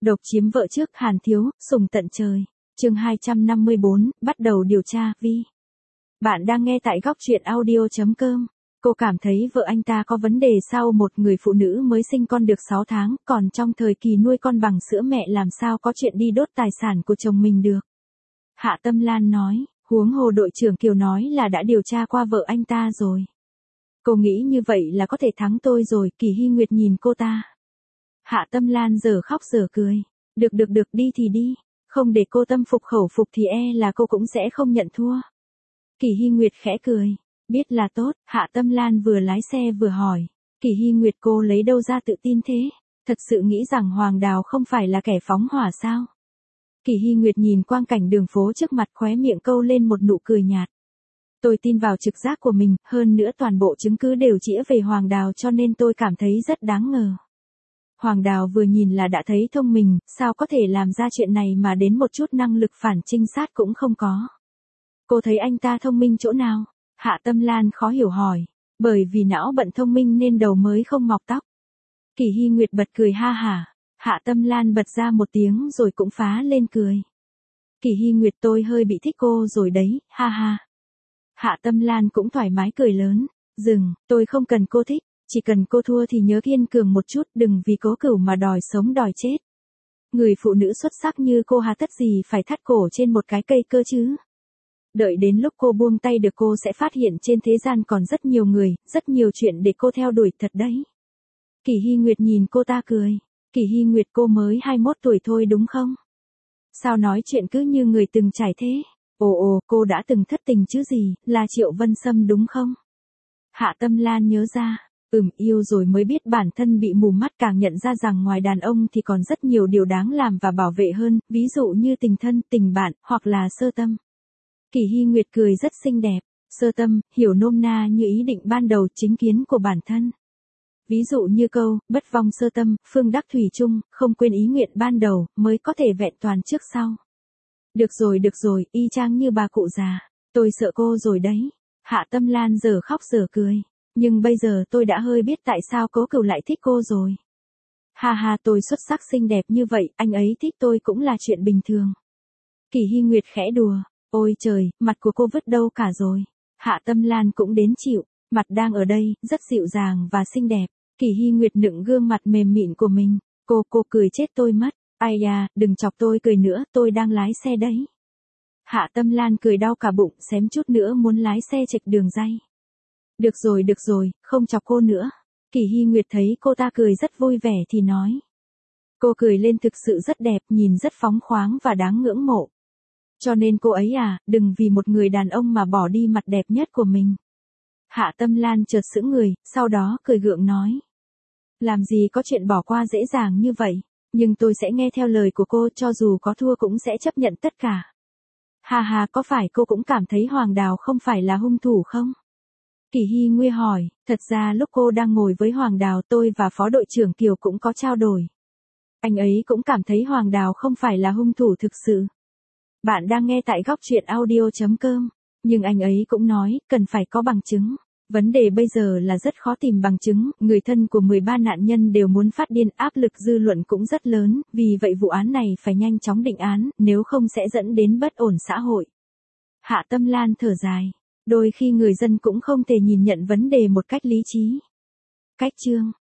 Độc chiếm vợ trước Hàn Thiếu, sùng tận trời. Chương 254, bắt đầu điều tra, Vi. Bạn đang nghe tại góc truyện audio.com. Cô cảm thấy vợ anh ta có vấn đề sau một người phụ nữ mới sinh con được 6 tháng, còn trong thời kỳ nuôi con bằng sữa mẹ làm sao có chuyện đi đốt tài sản của chồng mình được. Hạ Tâm Lan nói, huống hồ đội trưởng Kiều nói là đã điều tra qua vợ anh ta rồi. Cô nghĩ như vậy là có thể thắng tôi rồi, Kỳ Hy Nguyệt nhìn cô ta. Hạ Tâm Lan giờ khóc giờ cười. Được đi thì đi. Không để cô tâm phục khẩu phục thì là cô cũng sẽ không nhận thua. Kỳ Hy Nguyệt khẽ cười. Biết là tốt, Hạ Tâm Lan vừa lái xe vừa hỏi. Kỳ Hy Nguyệt, cô lấy đâu ra tự tin thế? Thật sự nghĩ rằng Hoàng Đào không phải là kẻ phóng hỏa sao? Kỳ Hy Nguyệt nhìn quang cảnh đường phố trước mặt, khóe miệng câu lên một nụ cười nhạt. Tôi tin vào trực giác của mình, hơn nữa toàn bộ chứng cứ đều chĩa về Hoàng Đào cho nên tôi cảm thấy rất đáng ngờ. Hoàng Đào vừa nhìn là đã thấy thông minh, sao có thể làm ra chuyện này mà đến một chút năng lực phản trinh sát cũng không có. Cô thấy anh ta thông minh chỗ nào? Hạ Tâm Lan khó hiểu hỏi. Bởi vì não bận thông minh nên đầu mới không mọc tóc. Kỳ Hy Nguyệt bật cười ha hả. Hạ Tâm Lan bật ra một tiếng rồi cũng phá lên cười. Kỳ Hy Nguyệt, tôi hơi bị thích cô rồi đấy, ha ha. Hạ Tâm Lan cũng thoải mái cười lớn. Dừng, tôi không cần cô thích. Chỉ cần cô thua thì nhớ kiên cường một chút, đừng vì cố cửu mà đòi sống đòi chết. Người phụ nữ xuất sắc như cô hà tất gì phải thắt cổ trên một cái cây cơ chứ. Đợi đến lúc cô buông tay được cô sẽ phát hiện trên thế gian còn rất nhiều người, rất nhiều chuyện để cô theo đuổi thật đấy. Kỳ Hy Nguyệt nhìn cô ta cười. Kỳ Hy Nguyệt, cô mới 21 tuổi thôi đúng không? Sao nói chuyện cứ như người từng trải thế? Ồ, cô đã từng thất tình chứ gì, là Triệu Vân Sâm đúng không? Hạ Tâm Lan nhớ ra. Yêu rồi mới biết bản thân bị mù mắt, càng nhận ra rằng ngoài đàn ông thì còn rất nhiều điều đáng làm và bảo vệ hơn, ví dụ như tình thân, tình bạn, hoặc là sơ tâm. Kỳ Hy Nguyệt cười rất xinh đẹp. Sơ tâm, hiểu nôm na như ý định ban đầu, chính kiến của bản thân. Ví dụ như câu, bất vong sơ tâm, phương đắc thủy chung, không quên ý nguyện ban đầu, mới có thể vẹn toàn trước sau. Được rồi, y chang như bà cụ già. Tôi sợ cô rồi đấy. Hạ Tâm Lan giờ khóc giờ cười. Nhưng bây giờ tôi đã hơi biết tại sao Cố Cửu lại thích cô rồi. Ha ha, tôi xuất sắc xinh đẹp như vậy, anh ấy thích tôi cũng là chuyện bình thường. Kỳ Hy Nguyệt khẽ đùa. Ôi trời, mặt của cô vứt đâu cả rồi. Hạ Tâm Lan cũng đến chịu. Mặt đang ở đây, rất dịu dàng và xinh đẹp. Kỳ Hy Nguyệt nựng gương mặt mềm mịn của mình. Cô cười chết tôi mất. Ai da, đừng chọc tôi cười nữa, tôi đang lái xe đấy. Hạ Tâm Lan cười đau cả bụng, xém chút nữa muốn lái xe chệch đường ray. Được rồi, không chọc cô nữa. Kỳ Hy Nguyệt thấy cô ta cười rất vui vẻ thì nói. Cô cười lên thực sự rất đẹp, nhìn rất phóng khoáng và đáng ngưỡng mộ. Cho nên cô ấy đừng vì một người đàn ông mà bỏ đi mặt đẹp nhất của mình. Hạ Tâm Lan chợt sững người, sau đó cười gượng nói. Làm gì có chuyện bỏ qua dễ dàng như vậy, nhưng tôi sẽ nghe theo lời của cô, cho dù có thua cũng sẽ chấp nhận tất cả. Ha ha, có phải cô cũng cảm thấy Hoàng Đào không phải là hung thủ không? Kỳ Hy Nguyệt hỏi, thật ra lúc cô đang ngồi với Hoàng Đào tôi và Phó đội trưởng Kiều cũng có trao đổi. Anh ấy cũng cảm thấy Hoàng Đào không phải là hung thủ thực sự. Bạn đang nghe tại góc truyện audio.com, nhưng anh ấy cũng nói, cần phải có bằng chứng. Vấn đề bây giờ là rất khó tìm bằng chứng, người thân của 13 nạn nhân đều muốn phát điên, áp lực dư luận cũng rất lớn, vì vậy vụ án này phải nhanh chóng định án, nếu không sẽ dẫn đến bất ổn xã hội. Hạ Tâm Lan thở dài. Đôi khi người dân cũng không thể nhìn nhận vấn đề một cách lý trí. Cách chương